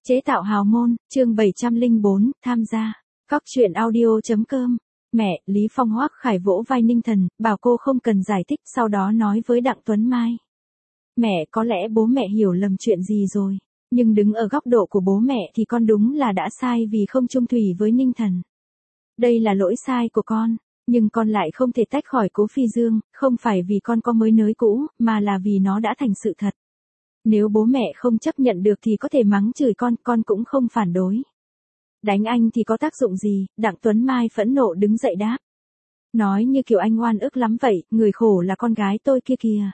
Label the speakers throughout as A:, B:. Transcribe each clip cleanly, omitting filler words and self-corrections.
A: Chế tạo hào môn, chương 704, tham gia. Cóc truyện audio.com. Mẹ, Lý Phong Hoắc Khải vỗ vai Ninh Thần, bảo cô không cần giải thích, sau đó nói với Đặng Tuấn Mai. Mẹ, có lẽ bố mẹ hiểu lầm chuyện gì rồi, nhưng đứng ở góc độ của bố mẹ thì con đúng là đã sai vì không chung thủy với Ninh Thần. Đây là lỗi sai của con, nhưng con lại không thể tách khỏi Cố Phi Dương, không phải vì con có mới nới cũ, mà là vì nó đã thành sự thật. Nếu bố mẹ không chấp nhận được thì có thể mắng chửi con cũng không phản đối. Đánh anh thì có tác dụng gì, Đặng Tuấn Mai phẫn nộ đứng dậy đáp. Nói như kiểu anh oan ức lắm vậy, người khổ là con gái tôi kia kìa.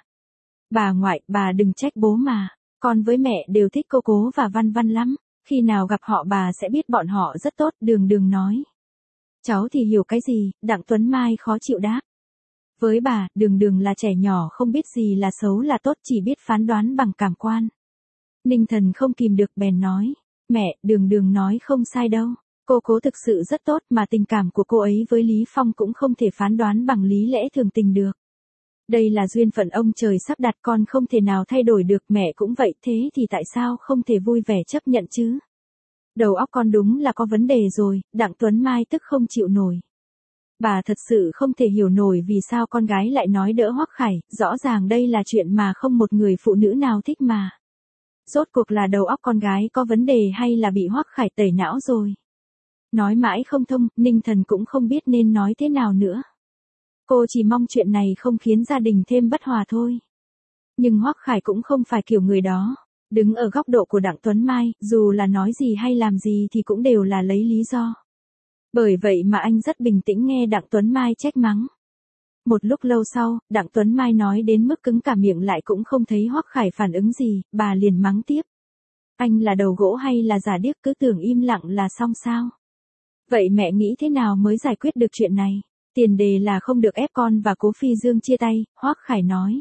A: Bà ngoại, bà đừng trách bố mà, con với mẹ đều thích cô Cố và Văn Văn lắm, khi nào gặp họ bà sẽ biết bọn họ rất tốt, Đường nói. Cháu thì hiểu cái gì, Đặng Tuấn Mai khó chịu đáp. Với bà, Đường là trẻ nhỏ không biết gì là xấu là tốt, chỉ biết phán đoán bằng cảm quan. Ninh Thần không kìm được bèn nói, mẹ, Đường nói không sai đâu, cô Cố thực sự rất tốt mà tình cảm của cô ấy với Lý Phong cũng không thể phán đoán bằng lý lẽ thường tình được. Đây là duyên phận ông trời sắp đặt, con không thể nào thay đổi được, mẹ cũng vậy, thế thì tại sao không thể vui vẻ chấp nhận chứ? Đầu óc con đúng là có vấn đề rồi, Đặng Tuấn Mai tức không chịu nổi. Bà thật sự không thể hiểu nổi vì sao con gái lại nói đỡ Hoắc Khải, rõ ràng đây là chuyện mà không một người phụ nữ nào thích mà. Rốt cuộc là đầu óc con gái có vấn đề hay là bị Hoắc Khải tẩy não rồi? Nói mãi không thông, Ninh Thần cũng không biết nên nói thế nào nữa. Cô chỉ mong chuyện này không khiến gia đình thêm bất hòa thôi. Nhưng Hoắc Khải cũng không phải kiểu người đó. Đứng ở góc độ của Đặng Tuấn Mai, dù là nói gì hay làm gì thì cũng đều là lấy lý do. Bởi vậy mà anh rất bình tĩnh nghe Đặng Tuấn Mai trách mắng. Một lúc lâu sau, Đặng Tuấn Mai nói đến mức cứng cả miệng lại cũng không thấy Hoắc Khải phản ứng gì, bà liền mắng tiếp. Anh là đầu gỗ hay là giả điếc, cứ tưởng im lặng là xong sao? Vậy mẹ nghĩ thế nào mới giải quyết được chuyện này? Tiền đề là không được ép con và Cố Phi Dương chia tay, Hoắc Khải nói.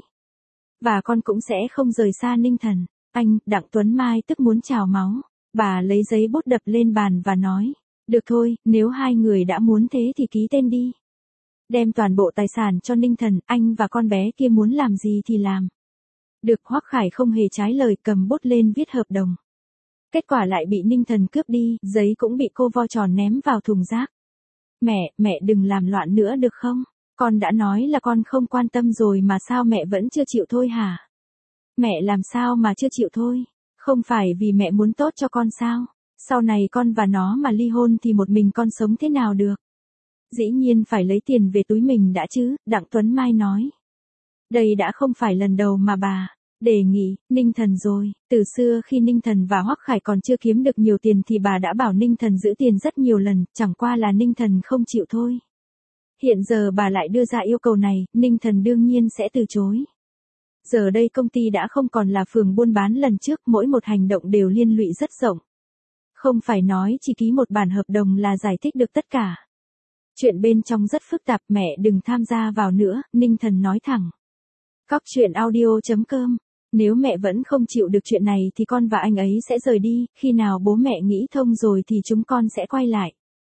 A: Và con cũng sẽ không rời xa Ninh Thần. Anh, Đặng Tuấn Mai tức muốn trào máu. Bà lấy giấy bút đập lên bàn và nói. Được thôi, nếu hai người đã muốn thế thì ký tên đi. Đem toàn bộ tài sản cho Ninh Thần, anh và con bé kia muốn làm gì thì làm. Được, Hoắc Khải không hề trái lời, cầm bút lên viết hợp đồng. Kết quả lại bị Ninh Thần cướp đi, giấy cũng bị cô vo tròn ném vào thùng rác. Mẹ đừng làm loạn nữa được không? Con đã nói là con không quan tâm rồi mà sao mẹ vẫn chưa chịu thôi hả? Mẹ làm sao mà chưa chịu thôi? Không phải vì mẹ muốn tốt cho con sao? Sau này con và nó mà ly hôn thì một mình con sống thế nào được? Dĩ nhiên phải lấy tiền về túi mình đã chứ, Đặng Tuấn Mai nói. Đây đã không phải lần đầu mà bà đề nghị Ninh Thần rồi, từ xưa khi Ninh Thần và Hoắc Khải còn chưa kiếm được nhiều tiền thì bà đã bảo Ninh Thần giữ tiền rất nhiều lần, chẳng qua là Ninh Thần không chịu thôi. Hiện giờ bà lại đưa ra yêu cầu này, Ninh Thần đương nhiên sẽ từ chối. Giờ đây công ty đã không còn là phường buôn bán lần trước, mỗi một hành động đều liên lụy rất rộng. Không phải nói chỉ ký một bản hợp đồng là giải thích được tất cả. Chuyện bên trong rất phức tạp, mẹ đừng tham gia vào nữa, Ninh Thần nói thẳng. Cóc truyện audio.com. Nếu mẹ vẫn không chịu được chuyện này thì con và anh ấy sẽ rời đi, khi nào bố mẹ nghĩ thông rồi thì chúng con sẽ quay lại.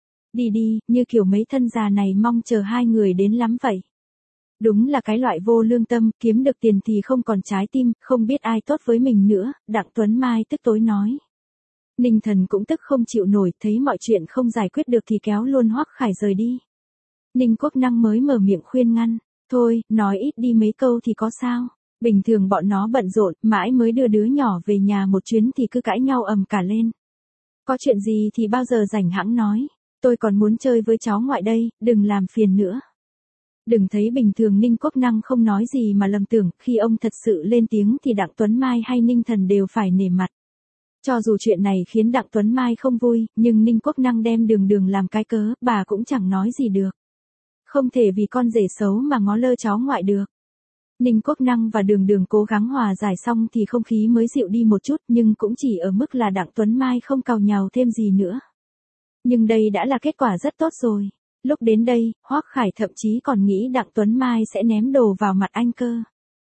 A: Đi, như kiểu mấy thân già này mong chờ hai người đến lắm vậy. Đúng là cái loại vô lương tâm, kiếm được tiền thì không còn trái tim, không biết ai tốt với mình nữa, Đặng Tuấn Mai tức tối nói. Ninh Thần cũng tức không chịu nổi, thấy mọi chuyện không giải quyết được thì kéo luôn Hoắc Khải rời đi. Ninh Quốc Năng mới mở miệng khuyên ngăn, thôi, nói ít đi mấy câu thì có sao, bình thường bọn nó bận rộn, mãi mới đưa đứa nhỏ về nhà một chuyến thì cứ cãi nhau ầm cả lên. Có chuyện gì thì bao giờ rảnh hẵng nói, tôi còn muốn chơi với cháu ngoại đây, đừng làm phiền nữa. Đừng thấy bình thường Ninh Quốc Năng không nói gì mà lầm tưởng, khi ông thật sự lên tiếng thì Đặng Tuấn Mai hay Ninh Thần đều phải nể mặt. Cho dù chuyện này khiến Đặng Tuấn Mai không vui, nhưng Ninh Quốc Năng đem Đường làm cái cớ, bà cũng chẳng nói gì được. Không thể vì con rể xấu mà ngó lơ cháu ngoại được. Ninh Quốc Năng và Đường cố gắng hòa giải xong thì không khí mới dịu đi một chút, nhưng cũng chỉ ở mức là Đặng Tuấn Mai không càu nhàu thêm gì nữa. Nhưng đây đã là kết quả rất tốt rồi. Lúc đến đây, Hoắc Khải thậm chí còn nghĩ Đặng Tuấn Mai sẽ ném đồ vào mặt anh cơ.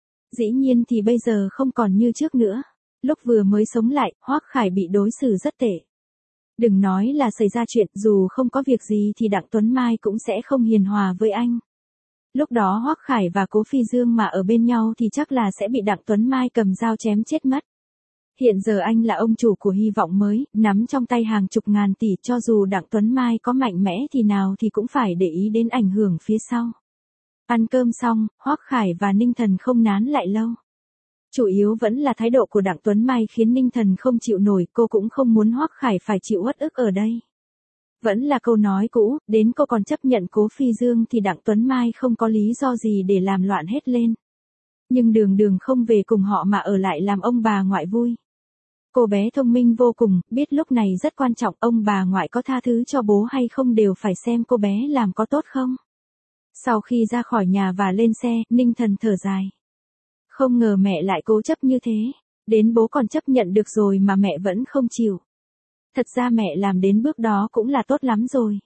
A: Dĩ nhiên thì bây giờ không còn như trước nữa. Lúc vừa mới sống lại, Hoắc Khải bị đối xử rất tệ. Đừng nói là xảy ra chuyện, dù không có việc gì thì Đặng Tuấn Mai cũng sẽ không hiền hòa với anh. Lúc đó Hoắc Khải và Cố Phi Dương mà ở bên nhau thì chắc là sẽ bị Đặng Tuấn Mai cầm dao chém chết mất. Hiện giờ anh là ông chủ của hy vọng mới, nắm trong tay hàng chục ngàn tỷ, cho dù Đặng Tuấn Mai có mạnh mẽ thì nào thì cũng phải để ý đến ảnh hưởng phía sau. Ăn cơm xong, Hoắc Khải và Ninh Thần không nán lại lâu. Chủ yếu vẫn là thái độ của Đặng Tuấn Mai khiến Ninh Thần không chịu nổi, cô cũng không muốn Hoắc Khải phải chịu uất ức ở đây. Vẫn là câu nói cũ, đến cô còn chấp nhận Cố Phi Dương thì Đặng Tuấn Mai không có lý do gì để làm loạn hết lên. Nhưng đường đường không về cùng họ mà ở lại làm ông bà ngoại vui. Cô bé thông minh vô cùng, biết lúc này rất quan trọng, ông bà ngoại có tha thứ cho bố hay không đều phải xem cô bé làm có tốt không. Sau khi ra khỏi nhà và lên xe, Ninh Thần thở dài. Không ngờ mẹ lại cố chấp như thế, đến bố còn chấp nhận được rồi mà mẹ vẫn không chịu. Thật ra mẹ làm đến bước đó cũng là tốt lắm rồi.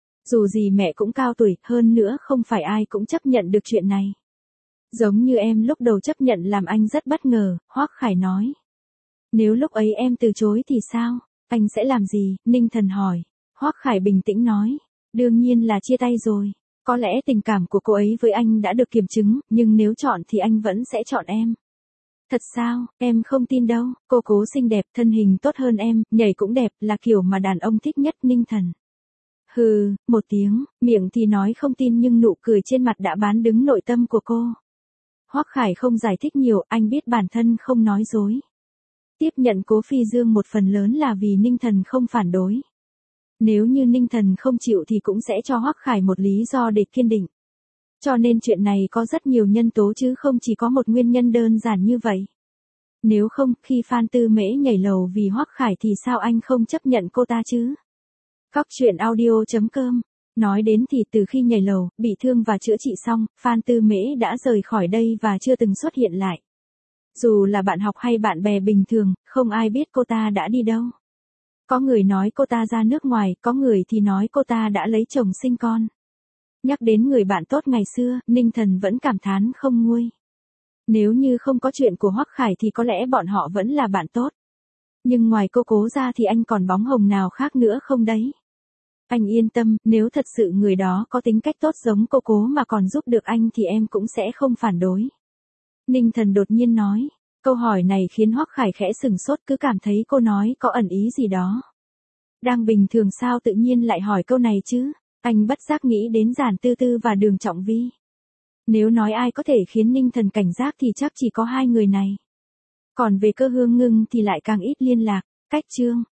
A: Dù gì mẹ cũng cao tuổi, hơn nữa không phải ai cũng chấp nhận được chuyện này. Giống như em lúc đầu chấp nhận làm anh rất bất ngờ, Hoắc Khải nói. Nếu lúc ấy em từ chối thì sao, anh sẽ làm gì, Ninh Thần hỏi. Hoắc Khải bình tĩnh nói, đương nhiên là chia tay rồi. Có lẽ tình cảm của cô ấy với anh đã được kiểm chứng, nhưng nếu chọn thì anh vẫn sẽ chọn em. Thật sao, em không tin đâu, cô Cố xinh đẹp, thân hình tốt hơn em, nhảy cũng đẹp, là kiểu mà đàn ông thích nhất, Ninh Thần. Hừ, một tiếng, miệng thì nói không tin nhưng nụ cười trên mặt đã bán đứng nội tâm của cô. Hoắc Khải không giải thích nhiều, anh biết bản thân không nói dối. Tiếp nhận Cố Phi Dương một phần lớn là vì Ninh Thần không phản đối. Nếu như Ninh Thần không chịu thì cũng sẽ cho Hoắc Khải một lý do để kiên định. Cho nên chuyện này có rất nhiều nhân tố chứ không chỉ có một nguyên nhân đơn giản như vậy. Nếu không, khi Phan Tư Mễ nhảy lầu vì Hoắc Khải thì sao anh không chấp nhận cô ta chứ? Cóc truyện audio.com. Nói đến thì từ khi nhảy lầu, bị thương và chữa trị xong, Phan Tư Mễ đã rời khỏi đây và chưa từng xuất hiện lại. Dù là bạn học hay bạn bè bình thường, không ai biết cô ta đã đi đâu. Có người nói cô ta ra nước ngoài, có người thì nói cô ta đã lấy chồng sinh con. Nhắc đến người bạn tốt ngày xưa, Ninh Thần vẫn cảm thán không nguôi. Nếu như không có chuyện của Hoắc Khải thì có lẽ bọn họ vẫn là bạn tốt. Nhưng ngoài cô Cố ra thì anh còn bóng hồng nào khác nữa không đấy? Anh yên tâm, nếu thật sự người đó có tính cách tốt giống cô Cố mà còn giúp được anh thì em cũng sẽ không phản đối. Ninh Thần đột nhiên nói. Câu hỏi này khiến Hoắc Khải khẽ sừng sốt, cứ cảm thấy cô nói có ẩn ý gì đó. Đang bình thường sao tự nhiên lại hỏi câu này chứ? Anh bất giác nghĩ đến Giản Tư Tư và Đường Trọng Vi. Nếu nói ai có thể khiến Ninh Thần cảnh giác thì chắc chỉ có hai người này. Còn về Cơ Hương Ngưng thì lại càng ít liên lạc. Cách chương.